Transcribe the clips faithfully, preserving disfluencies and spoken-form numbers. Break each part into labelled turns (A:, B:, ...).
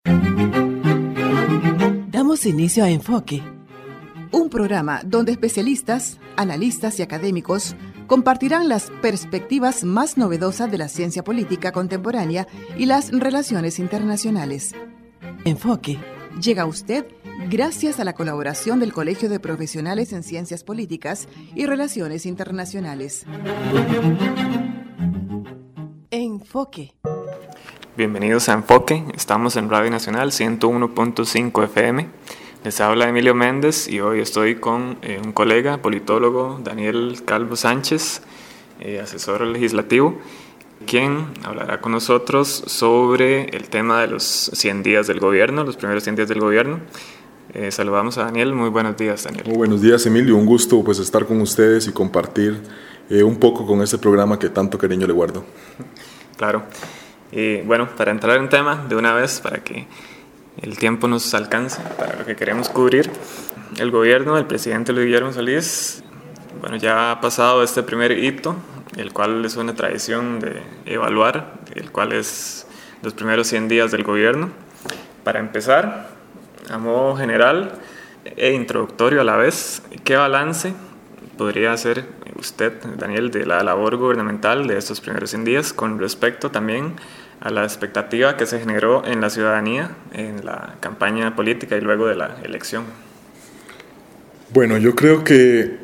A: Damos inicio a Enfoque, un programa donde especialistas, analistas y académicos compartirán las perspectivas más novedosas de la ciencia política contemporánea y las relaciones internacionales. Enfoque llega a usted gracias a la colaboración del Colegio de Profesionales en Ciencias Políticas y Relaciones Internacionales. Enfoque.
B: Bienvenidos a Enfoque, estamos en Radio Nacional ciento uno punto cinco F M. Les habla Emilio Méndez y hoy estoy con eh, un colega, politólogo, Daniel Calvo Sánchez, eh, asesor legislativo, quien hablará con nosotros sobre el tema de los cien días del gobierno, los primeros cien días del gobierno. Eh, saludamos a Daniel. Muy buenos días, Daniel.
C: Muy buenos días, Emilio. Un gusto pues estar con ustedes y compartir eh, un poco con este programa que tanto cariño le guardo.
B: Claro. Y bueno, para entrar en tema de una vez, para que el tiempo nos alcance para lo que queremos cubrir, el gobierno del presidente Luis Guillermo Solís, bueno, ya ha pasado este primer hito, el cual es una tradición de evaluar, el cual es los primeros cien días del gobierno. Para empezar, a modo general e introductorio a la vez, ¿qué balance podría hacer usted, Daniel, de la labor gubernamental de estos primeros cien días con respecto también a la expectativa que se generó en la ciudadanía en la campaña política y luego de la elección?
C: Bueno, yo creo que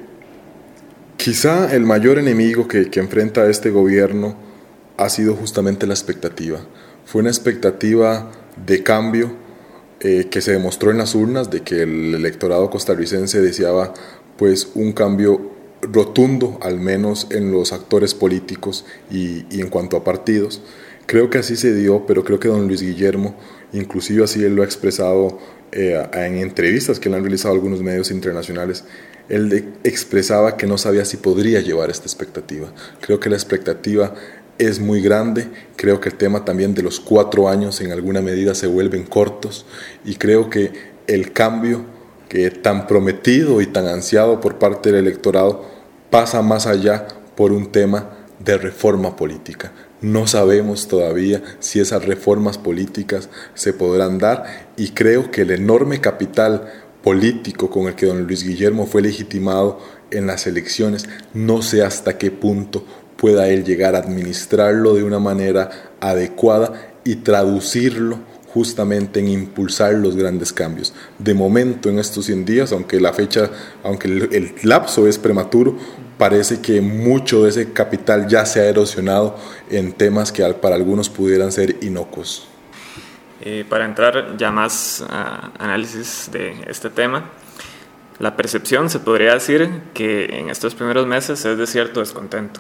C: quizá el mayor enemigo que, que enfrenta este gobierno ha sido justamente la expectativa. Fue una expectativa de cambio eh, que se demostró en las urnas, de que el electorado costarricense deseaba pues un cambio rotundo, al menos en los actores políticos y, y en cuanto a partidos. Creo que así se dio, pero creo que don Luis Guillermo, inclusive así él lo ha expresado eh, en entrevistas que le han realizado algunos medios internacionales, él de, expresaba que no sabía si podría llevar esta expectativa. Creo que la expectativa es muy grande, creo que el tema también de los cuatro años en alguna medida se vuelven cortos y creo que el cambio que tan prometido y tan ansiado por parte del electorado pasa más allá por un tema de reforma política. No sabemos todavía si esas reformas políticas se podrán dar y creo que el enorme capital político con el que don Luis Guillermo fue legitimado en las elecciones, no sé hasta qué punto pueda él llegar a administrarlo de una manera adecuada y traducirlo justamente en impulsar los grandes cambios. De momento, en estos cien días, aunque la fecha, aunque el, el lapso es prematuro, parece que mucho de ese capital ya se ha erosionado en temas que para algunos pudieran ser inocuos.
B: Eh, para entrar ya más a análisis de este tema, la percepción se podría decir que en estos primeros meses es de cierto descontento.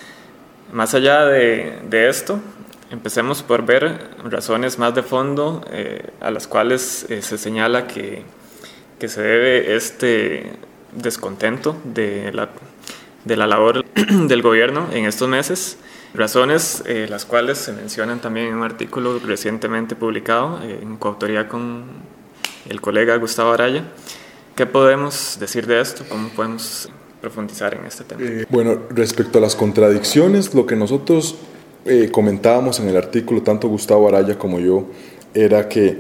B: Más allá de, de esto, empecemos por ver razones más de fondo eh, a las cuales eh, se señala que, que se debe este descontento de la, de la labor del gobierno en estos meses. Razones eh, las cuales se mencionan también en un artículo recientemente publicado eh, en coautoría con el colega Gustavo Araya. ¿Qué podemos decir de esto? ¿Cómo podemos profundizar en este tema?
C: Eh, bueno, respecto a las contradicciones, lo que nosotros eh, comentábamos en el artículo, tanto Gustavo Araya como yo, era que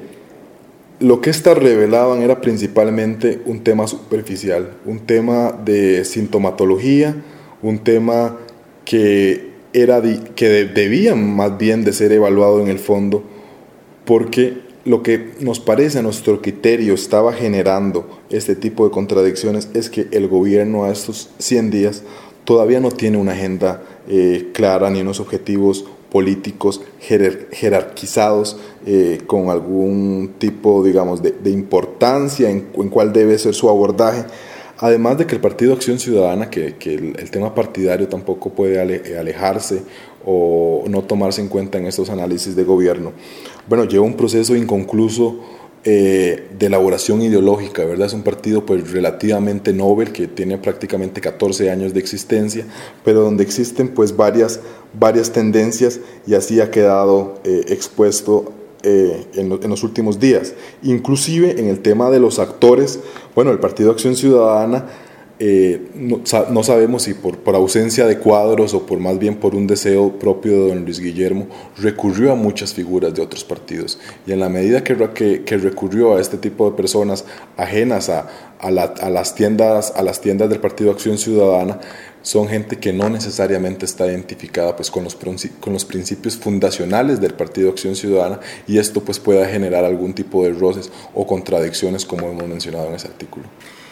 C: lo que éstas revelaban era principalmente un tema superficial, un tema de sintomatología, un tema que, era de, que de, debía más bien de ser evaluado en el fondo, porque lo que nos parece a nuestro criterio estaba generando este tipo de contradicciones es que el gobierno a estos cien días todavía no tiene una agenda eh, clara ni unos objetivos políticos jerer, jerarquizados eh, con algún tipo, digamos, de, de importancia en, en cuál debe ser su abordaje. Además de que el Partido Acción Ciudadana, que, que el, el tema partidario tampoco puede ale, alejarse o no tomarse en cuenta en estos análisis de gobierno, bueno, lleva un proceso inconcluso eh, de elaboración ideológica, ¿verdad? Es un partido pues relativamente novel que tiene prácticamente catorce años de existencia, pero donde existen pues varias, varias tendencias y así ha quedado eh, expuesto eh, en, en los últimos días. Inclusive en el tema de los actores, bueno, el Partido Acción Ciudadana Eh, no, no sabemos si por, por ausencia de cuadros o por más bien por un deseo propio de don Luis Guillermo, recurrió a muchas figuras de otros partidos. Y en la medida que, que, que recurrió a este tipo de personas ajenas a, a, la, a, las tiendas, a las tiendas del Partido Acción Ciudadana, son gente que no necesariamente está identificada pues, con, los, con los principios fundacionales del Partido Acción Ciudadana, y esto pues, pueda generar algún tipo de roces o contradicciones, como hemos mencionado en ese artículo.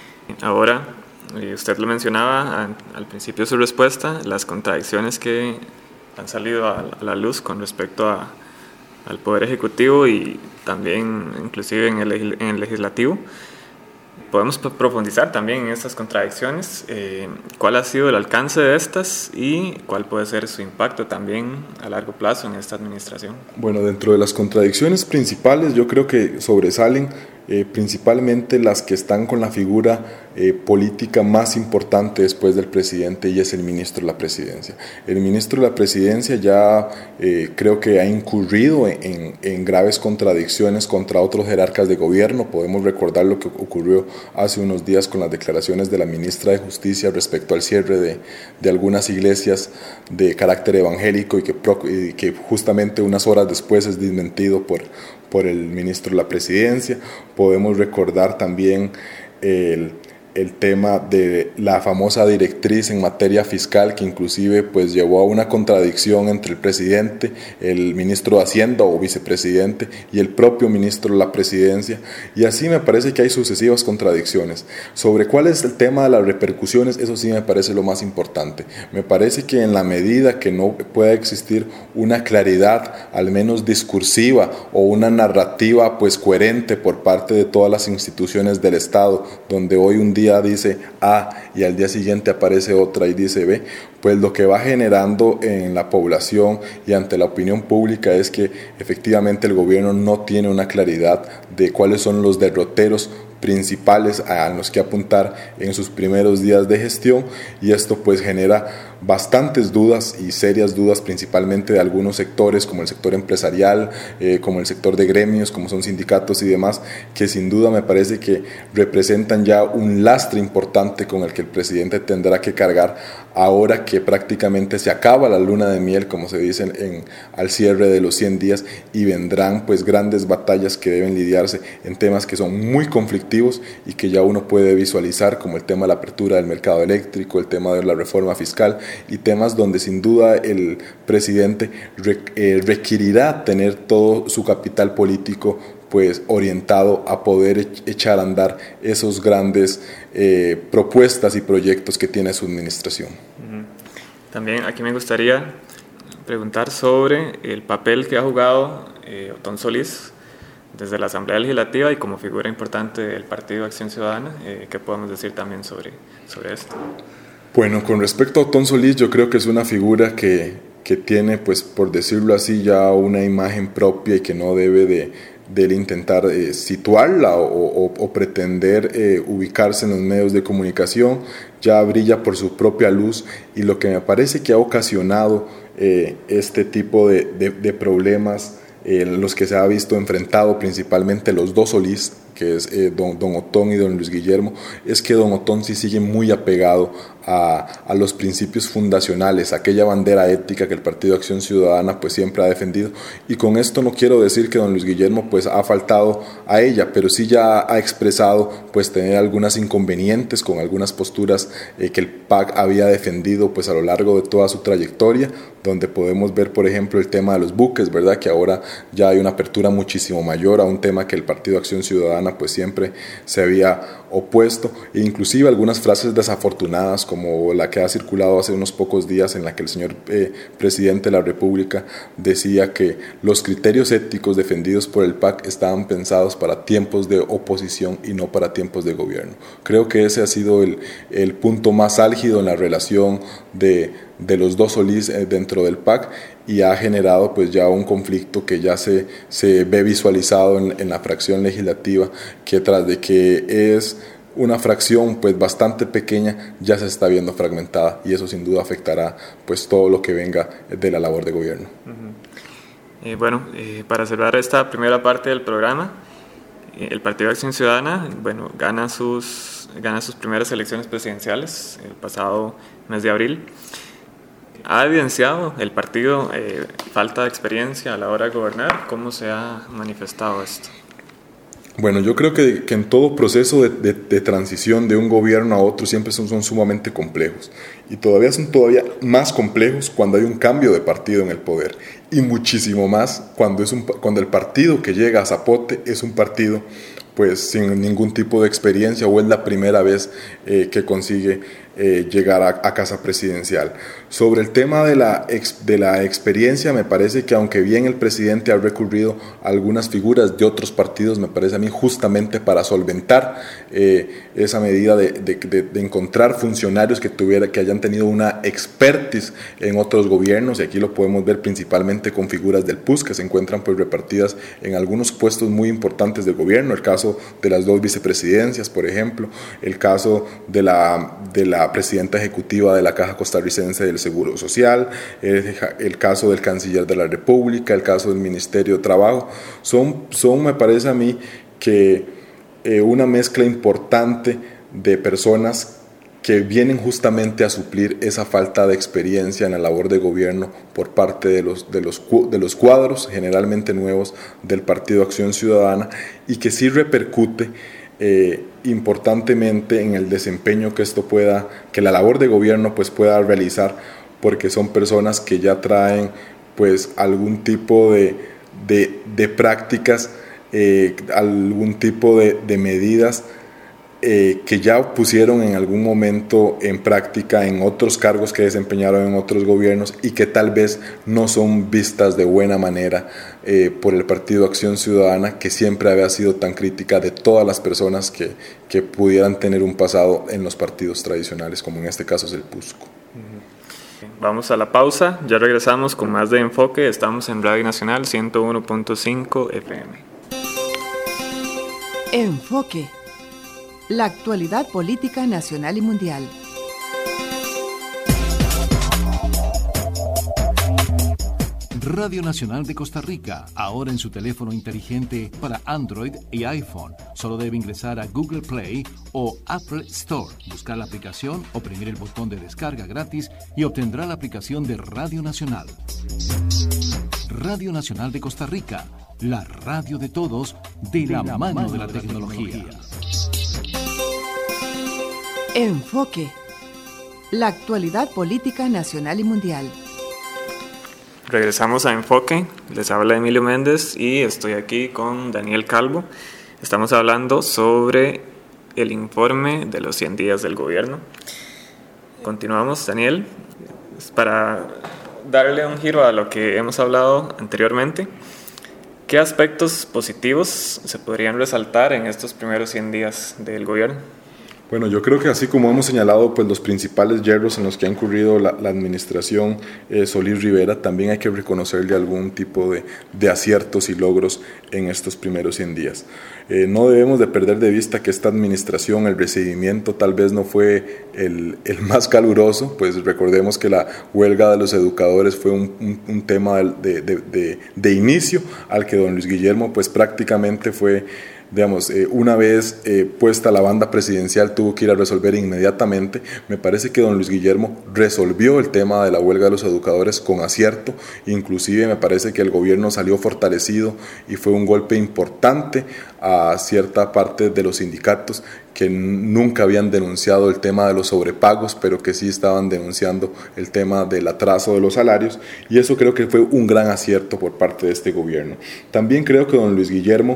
B: Ahora, usted lo mencionaba al principio de su respuesta, las contradicciones que han salido a la luz con respecto a, al Poder Ejecutivo y también inclusive en el, en el Legislativo. Podemos profundizar también en estas contradicciones, eh, cuál ha sido el alcance de estas y cuál puede ser su impacto también a largo plazo en esta administración.
C: Bueno, dentro de las contradicciones principales yo creo que sobresalen eh, principalmente las que están con la figura eh, política más importante después del presidente, y es el ministro de la Presidencia. El ministro de la Presidencia ya eh, creo que ha incurrido en, en graves contradicciones contra otros jerarcas de gobierno. Podemos recordar lo que ocurrió hace unos días con las declaraciones de la ministra de Justicia respecto al cierre de, de algunas iglesias de carácter evangélico, y que, y que justamente unas horas después es desmentido por, por el ministro de la Presidencia. Podemos recordar también el, el tema de la famosa directriz en materia fiscal, que inclusive pues llevó a una contradicción entre el presidente, el ministro de Hacienda o vicepresidente y el propio ministro de la Presidencia, y así me parece que hay sucesivas contradicciones. Sobre cuál es el tema de las repercusiones, eso sí me parece lo más importante. Me parece que en la medida que no pueda existir una claridad, al menos discursiva, o una narrativa pues coherente por parte de todas las instituciones del Estado, donde hoy un día dice A y al día siguiente aparece otra y dice B, pues lo que va generando en la población y ante la opinión pública es que efectivamente el gobierno no tiene una claridad de cuáles son los derroteros principales a los que apuntar en sus primeros días de gestión, y esto pues genera bastantes dudas y serias dudas, principalmente de algunos sectores como el sector empresarial, eh, como el sector de gremios, como son sindicatos y demás, que sin duda me parece que representan ya un lastre importante con el que el presidente tendrá que cargar ahora que prácticamente se acaba la luna de miel, como se dice en, al cierre de los cien días, y vendrán pues grandes batallas que deben lidiarse en temas que son muy conflictivos y que ya uno puede visualizar, como el tema de la apertura del mercado eléctrico, el tema de la reforma fiscal, y temas donde sin duda el presidente requerirá tener todo su capital político pues orientado a poder echar a andar esos grandes eh, propuestas y proyectos que tiene su administración.
B: También aquí me gustaría preguntar sobre el papel que ha jugado eh, Otón Solís desde la Asamblea Legislativa y como figura importante del Partido Acción Ciudadana. Eh, ¿Qué podemos decir también sobre, sobre esto?
C: Bueno, con respecto a Otón Solís, yo creo que es una figura que, que tiene, pues por decirlo así, ya una imagen propia y que no debe de, de intentar eh, situarla o, o, o pretender eh, ubicarse en los medios de comunicación. Ya brilla por su propia luz, y lo que me parece que ha ocasionado eh, este tipo de, de, de problemas en los que se ha visto enfrentado principalmente los dos Solís, que es eh, don, don Otón y don Luis Guillermo, es que don Otón sí sigue muy apegado a, a los principios fundacionales, aquella bandera ética que el Partido Acción Ciudadana pues siempre ha defendido, y con esto no quiero decir que don Luis Guillermo pues ha faltado a ella, pero sí ya ha expresado pues tener algunas inconvenientes con algunas posturas eh, que el P A C había defendido pues a lo largo de toda su trayectoria, donde podemos ver por ejemplo el tema de los buques, ¿verdad? Que ahora ya hay una apertura muchísimo mayor a un tema que el Partido Acción Ciudadana pues siempre se había opuesto, e inclusive algunas frases desafortunadas como la que ha circulado hace unos pocos días, en la que el señor eh, presidente de la República decía que los criterios éticos defendidos por el P A C estaban pensados para tiempos de oposición y no para tiempos de gobierno. Creo que ese ha sido el, el punto más álgido en la relación de, de los dos Solís eh, dentro del P A C, y ha generado pues ya un conflicto que ya se, se ve visualizado en, en la fracción legislativa, que tras de que es una fracción pues bastante pequeña ya se está viendo fragmentada, y eso sin duda afectará pues todo lo que venga de la labor de gobierno.
B: Uh-huh. eh, bueno, eh, para cerrar esta primera parte del programa, el Partido Acción Ciudadana, bueno, gana sus, gana sus primeras elecciones presidenciales el pasado mes de abril. ¿Ha evidenciado el partido eh, falta de experiencia a la hora de gobernar? ¿Cómo se ha manifestado esto?
C: Bueno, yo creo que, que en todo proceso de, de, de transición de un gobierno a otro siempre son, son sumamente complejos, y todavía son todavía más complejos cuando hay un cambio de partido en el poder, y muchísimo más cuando, es un, cuando el partido que llega a Zapote es un partido pues sin ningún tipo de experiencia, o es la primera vez eh, que consigue eh, llegar a, a casa presidencial. Sobre el tema de la, ex, de la experiencia, me parece que aunque bien el presidente ha recurrido a algunas figuras de otros partidos, me parece a mí justamente para solventar eh, esa medida de, de, de, de encontrar funcionarios que, tuviera, que hayan tenido una expertise en otros gobiernos, y aquí lo podemos ver principalmente con figuras del P U S que se encuentran pues repartidas en algunos puestos muy importantes del gobierno, el caso de las dos vicepresidencias, por ejemplo, el caso de la, de la presidenta ejecutiva de la Caja Costarricense del Seguro Social, el, el caso del canciller de la República, el caso del Ministerio de Trabajo, son, son me parece a mí que eh, una mezcla importante de personas que vienen justamente a suplir esa falta de experiencia en la labor de gobierno por parte de los, de los, de los cuadros generalmente nuevos del Partido Acción Ciudadana, y que sí repercute eh, importantemente en el desempeño que esto pueda, que la labor de gobierno pues pueda realizar, porque son personas que ya traen pues algún tipo de, de, de prácticas, eh, algún tipo de, de medidas Eh, que ya pusieron en algún momento en práctica en otros cargos que desempeñaron en otros gobiernos, y que tal vez no son vistas de buena manera eh, por el Partido Acción Ciudadana, que siempre había sido tan crítica de todas las personas que, que pudieran tener un pasado en los partidos tradicionales, como en este caso es el P U S C O.
B: Vamos a la pausa, ya regresamos con más de Enfoque. Estamos en Radio Nacional ciento uno punto cinco F M.
A: Enfoque. La actualidad política nacional y mundial.
D: Radio Nacional de Costa Rica, ahora en su teléfono inteligente para Android y iPhone. Solo debe ingresar a Google Play o Apple Store, buscar la aplicación, oprimir el botón de descarga gratis y obtendrá la aplicación de Radio Nacional. Radio Nacional de Costa Rica, la radio de todos, de, de la, la mano, mano de la, de la tecnología. tecnología.
A: Enfoque. La actualidad política nacional y mundial.
B: Regresamos a Enfoque. Les habla Emilio Méndez y estoy aquí con Daniel Calvo. Estamos hablando sobre el informe de los cien días del gobierno. Continuamos, Daniel, para darle un giro a lo que hemos hablado anteriormente. ¿Qué aspectos positivos se podrían resaltar en estos primeros cien días del gobierno?
C: Bueno, yo creo que así como hemos señalado pues, los principales yerros en los que ha incurrido la, la administración eh, Solís Rivera, también hay que reconocerle algún tipo de, de aciertos y logros en estos primeros cien días. Eh, no debemos de perder de vista que esta administración, el recibimiento tal vez no fue el, el más caluroso, pues recordemos que la huelga de los educadores fue un, un, un tema de, de, de, de inicio al que don Luis Guillermo pues prácticamente fue... Digamos, eh, una vez eh, puesta la banda presidencial, tuvo que ir a resolver inmediatamente. Me parece que don Luis Guillermo resolvió el tema de la huelga de los educadores con acierto, inclusive me parece que el gobierno salió fortalecido y fue un golpe importante a cierta parte de los sindicatos que nunca habían denunciado el tema de los sobrepagos, pero que sí estaban denunciando el tema del atraso de los salarios, y eso creo que fue un gran acierto por parte de este gobierno. También creo que don Luis Guillermo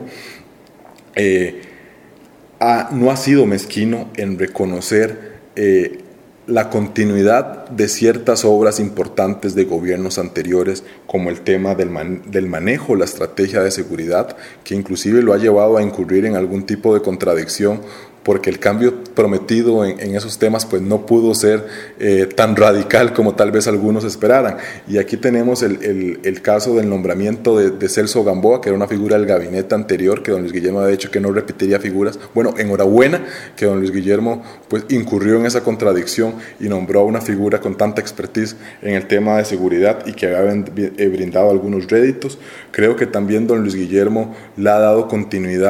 C: Eh, ha, no ha sido mezquino en reconocer eh, la continuidad de ciertas obras importantes de gobiernos anteriores, como el tema del, man, del manejo, la estrategia de seguridad, que inclusive lo ha llevado a incurrir en algún tipo de contradicción, porque el cambio prometido en, en esos temas pues no pudo ser eh, tan radical como tal vez algunos esperaran. Y aquí tenemos el, el, el caso del nombramiento de, de Celso Gamboa, que era una figura del gabinete anterior, que don Luis Guillermo ha dicho que no repetiría figuras. Bueno, enhorabuena que don Luis Guillermo pues incurrió en esa contradicción y nombró a una figura con tanta expertise en el tema de seguridad y que había brindado algunos réditos. Creo que también don Luis Guillermo le ha dado continuidad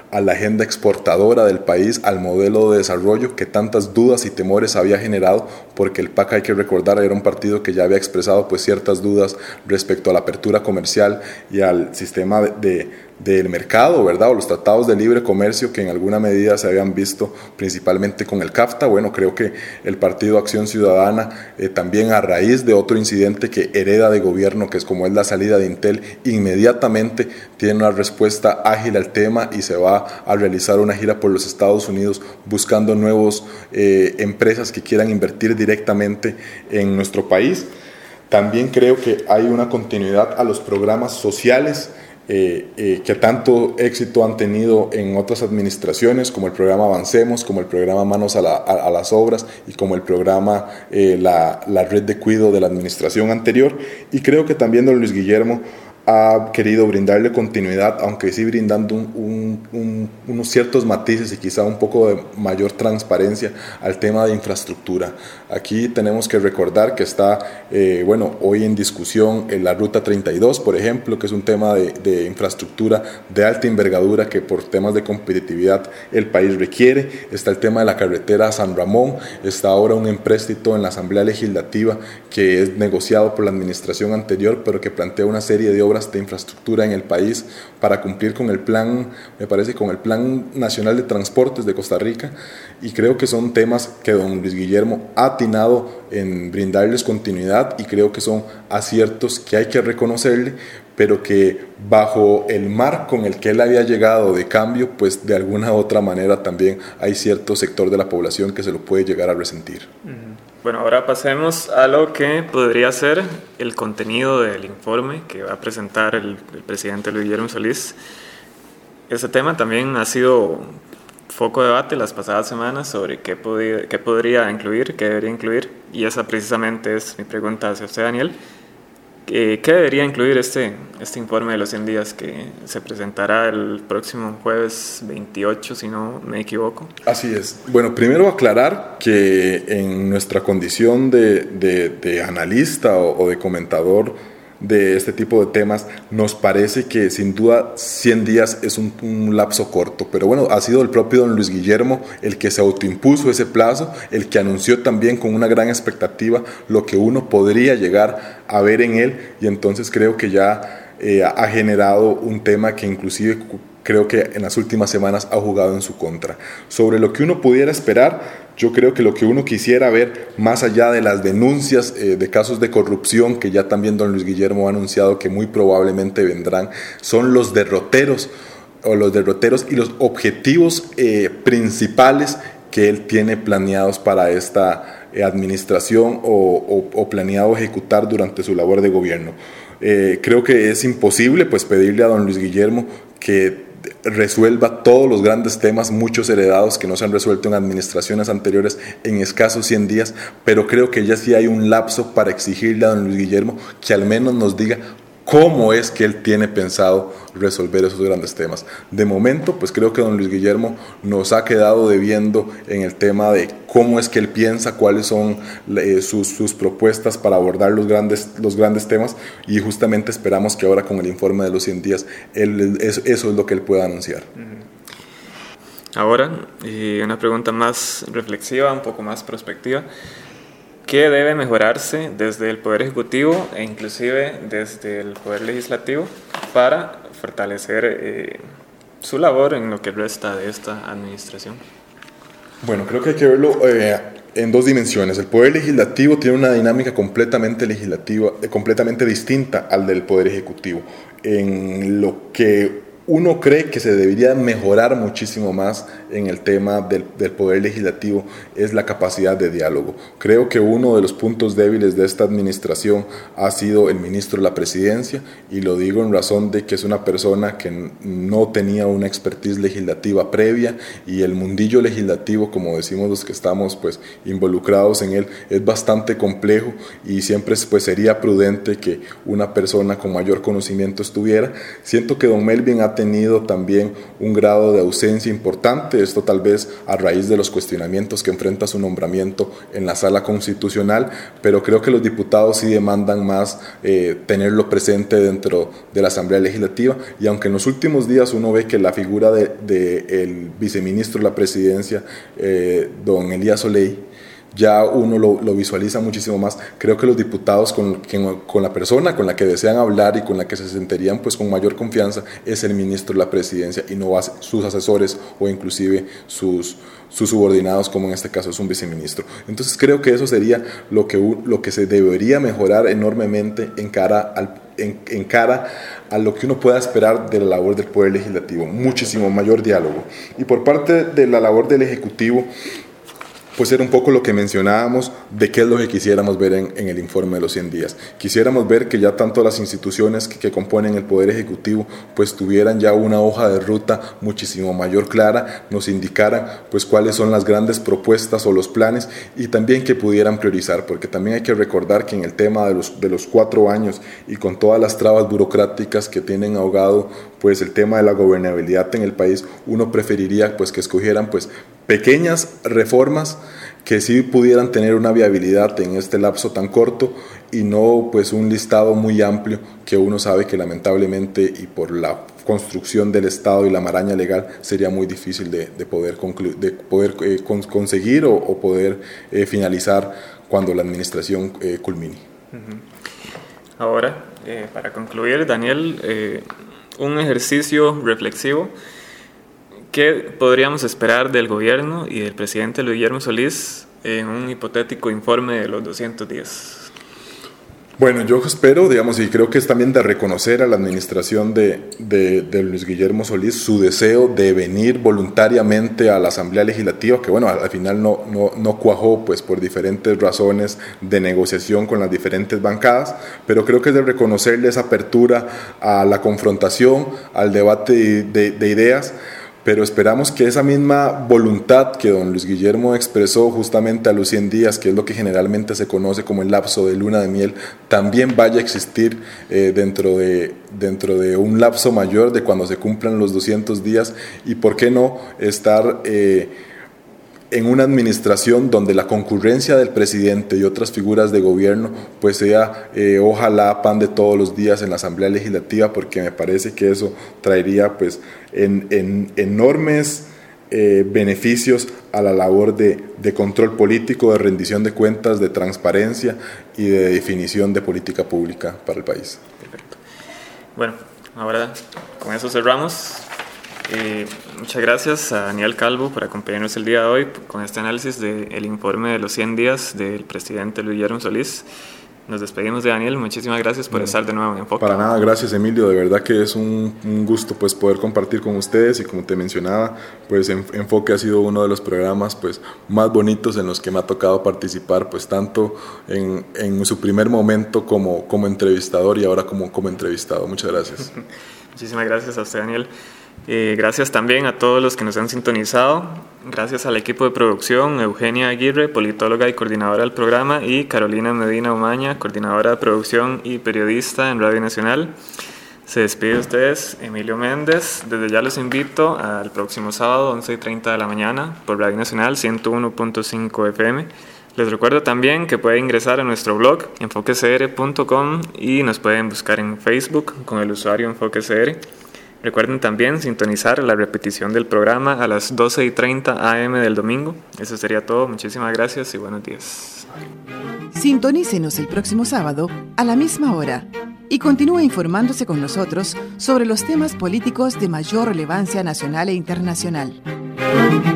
C: a la agenda exportadora del país, al modelo de desarrollo que tantas dudas y temores había generado, porque el P A C, hay que recordar, era un partido que ya había expresado pues ciertas dudas respecto a la apertura comercial y al sistema de, de del mercado, ¿verdad? O los tratados de libre comercio que en alguna medida se habían visto principalmente con el CAFTA. Bueno, creo que el Partido Acción Ciudadana, eh, también a raíz de otro incidente que hereda de gobierno, que es como es la salida de Intel, inmediatamente tiene una respuesta ágil al tema y se va a realizar una gira por los Estados Unidos buscando nuevas eh, empresas que quieran invertir directamente en nuestro país. También creo que hay una continuidad a los programas sociales Eh, eh, que tanto éxito han tenido en otras administraciones, como el programa Avancemos, como el programa Manos a, la, a, a las Obras y como el programa eh, la, la Red de Cuido de la administración anterior. Y creo que también don Luis Guillermo ha querido brindarle continuidad, aunque sí brindando un, un, un, unos ciertos matices y quizá un poco de mayor transparencia al tema de infraestructura. Aquí tenemos que recordar que está, eh, bueno, hoy en discusión en la Ruta treinta y dos, por ejemplo, que es un tema de, de infraestructura de alta envergadura que por temas de competitividad el país requiere. Está el tema de la carretera San Ramón, está ahora un empréstito en la Asamblea Legislativa que es negociado por la administración anterior, pero que plantea una serie de obras de infraestructura en el país para cumplir con el plan, me parece, con el Plan Nacional de Transportes de Costa Rica, y creo que son temas que don Luis Guillermo ha atinado en brindarles continuidad y creo que son aciertos que hay que reconocerle, pero que bajo el marco en el que él había llegado de cambio, pues de alguna u otra manera también hay cierto sector de la población que se lo puede llegar a resentir. Uh-huh.
B: Bueno, ahora pasemos a lo que podría ser el contenido del informe que va a presentar el, el presidente Luis Guillermo Solís. Este tema también ha sido foco de debate las pasadas semanas sobre qué, podía, qué podría incluir, qué debería incluir, y esa precisamente es mi pregunta hacia usted, Daniel. ¿Qué debería incluir este, este informe de los cien días que se presentará el próximo jueves veintiocho, si no me equivoco?
C: Así es. Bueno, primero aclarar que en nuestra condición de, de, de analista o, o de comentador de este tipo de temas, nos parece que sin duda cien días es un, un lapso corto, pero bueno, ha sido el propio don Luis Guillermo el que se autoimpuso ese plazo, el que anunció también con una gran expectativa lo que uno podría llegar a ver en él, y entonces creo que ya eh, ha generado un tema que inclusive creo que en las últimas semanas ha jugado en su contra. Sobre lo que uno pudiera esperar, yo creo que lo que uno quisiera ver, más allá de las denuncias eh, de casos de corrupción que ya también don Luis Guillermo ha anunciado que muy probablemente vendrán, son los derroteros o los derroteros y los objetivos eh, principales que él tiene planeados para esta eh, administración o, o, o planeado ejecutar durante su labor de gobierno. Eh, creo que es imposible pues pedirle a don Luis Guillermo que resuelva todos los grandes temas, muchos heredados que no se han resuelto en administraciones anteriores en escasos cien días, pero creo que ya sí hay un lapso para exigirle a don Luis Guillermo que al menos nos diga cómo es que él tiene pensado resolver esos grandes temas. De momento, pues creo que don Luis Guillermo nos ha quedado debiendo en el tema de cómo es que él piensa, cuáles son eh, sus, sus propuestas para abordar los grandes, los grandes temas, y justamente esperamos que ahora con el informe de los cien días, él, eso, eso es lo que él pueda anunciar.
B: Ahora, y una pregunta más reflexiva, un poco más prospectiva. ¿Qué debe mejorarse desde el Poder Ejecutivo e inclusive desde el Poder Legislativo para fortalecer eh, su labor en lo que resta de esta administración?
C: Bueno, creo que hay que verlo eh, en dos dimensiones. El Poder Legislativo tiene una dinámica completamente legislativa, eh, completamente distinta al del Poder Ejecutivo. En lo que uno cree que se debería mejorar muchísimo más en el tema del, del Poder Legislativo es la capacidad de diálogo. Creo que uno de los puntos débiles de esta administración ha sido el ministro de la Presidencia, y lo digo en razón de que es una persona que no tenía una expertise legislativa previa, y el mundillo legislativo, como decimos los que estamos pues involucrados en él, es bastante complejo, y siempre pues sería prudente que una persona con mayor conocimiento estuviera. Siento que don Melvin ha tenido también un grado de ausencia importante, esto tal vez a raíz de los cuestionamientos que enfrenta su nombramiento en la sala constitucional, pero creo que los diputados sí demandan más eh, tenerlo presente dentro de la Asamblea Legislativa, y aunque en los últimos días uno ve que la figura del de viceministro de la presidencia, eh, don Elías Soleil, ya uno lo, lo visualiza muchísimo más. Creo que los diputados con, con la persona con la que desean hablar y con la que se sentirían pues con mayor confianza es el ministro de la presidencia y no sus asesores o inclusive sus, sus subordinados, como en este caso es un viceministro. Entonces creo que eso sería lo que, lo que se debería mejorar enormemente en cara al En, en cara a lo que uno pueda esperar de la labor del Poder Legislativo, muchísimo mayor diálogo. Y por parte de la labor del Ejecutivo, pues era un poco lo que mencionábamos de qué es lo que quisiéramos ver en, en el informe de los cien días. Quisiéramos ver que ya tanto las instituciones que, que componen el Poder Ejecutivo pues tuvieran ya una hoja de ruta muchísimo mayor clara, nos indicaran pues cuáles son las grandes propuestas o los planes y también que pudieran priorizar, porque también hay que recordar que en el tema de los, de los cuatro años y con todas las trabas burocráticas que tienen ahogado pues el tema de la gobernabilidad en el país, uno preferiría pues que escogieran pues pequeñas reformas que sí pudieran tener una viabilidad en este lapso tan corto y no pues un listado muy amplio que uno sabe que lamentablemente y por la construcción del Estado y la maraña legal sería muy difícil de, de poder, conclu- de poder eh, con- conseguir o, o poder eh, finalizar cuando la administración eh, culmine.
B: Uh-huh. Ahora, eh, para concluir, Daniel, eh, un ejercicio reflexivo. ¿Qué podríamos esperar del gobierno y del presidente Luis Guillermo Solís en un hipotético informe de los doscientos días?
C: Bueno, yo espero, digamos, y creo que es también de reconocer a la administración de, de, de Luis Guillermo Solís su deseo de venir voluntariamente a la Asamblea Legislativa, que bueno, al final no, no, no cuajó pues por diferentes razones de negociación con las diferentes bancadas, pero creo que es de reconocerle esa apertura a la confrontación, al debate de, de, de ideas, pero esperamos que esa misma voluntad que don Luis Guillermo expresó justamente a los cien días, que es lo que generalmente se conoce como el lapso de luna de miel, también vaya a existir eh, dentro, de, dentro de un lapso mayor de cuando se cumplan los doscientos días y por qué no estar eh, en una administración donde la concurrencia del presidente y otras figuras de gobierno pues sea eh, ojalá pan de todos los días en la Asamblea Legislativa, porque me parece que eso traería pues en, en enormes eh, beneficios a la labor de, de control político, de rendición de cuentas, de transparencia y de definición de política pública para el país.
B: Perfecto. Bueno, ahora con eso cerramos. Eh, muchas gracias a Daniel Calvo por acompañarnos el día de hoy con este análisis del informe de los cien días del presidente Luis Guillermo Solís. Nos despedimos de Daniel, muchísimas gracias por estar de nuevo en Enfoque.
C: Para nada, gracias Emilio, de verdad que es un, un gusto pues poder compartir con ustedes y como te mencionaba, pues Enfoque ha sido uno de los programas pues más bonitos en los que me ha tocado participar, pues tanto en, en su primer momento como, como entrevistador y ahora como, como entrevistado. Muchas gracias.
B: Muchísimas gracias a usted, Daniel. Eh, gracias también a todos los que nos han sintonizado. Gracias al equipo de producción, Eugenia Aguirre, politóloga y coordinadora del programa, y Carolina Medina Umaña, coordinadora de producción y periodista en Radio Nacional. Se despide de ustedes Emilio Méndez. Desde ya los invito al próximo sábado, once y treinta de la mañana, por Radio Nacional ciento uno punto cinco F M. Les recuerdo también que pueden ingresar a nuestro blog, enfoque c r punto com, y nos pueden buscar en Facebook con el usuario EnfoqueCR. Recuerden también sintonizar la repetición del programa a las doce y treinta a eme del domingo. Eso sería todo. Muchísimas gracias y buenos días.
A: Sintonícenos el próximo sábado a la misma hora y continúe informándose con nosotros sobre los temas políticos de mayor relevancia nacional e internacional.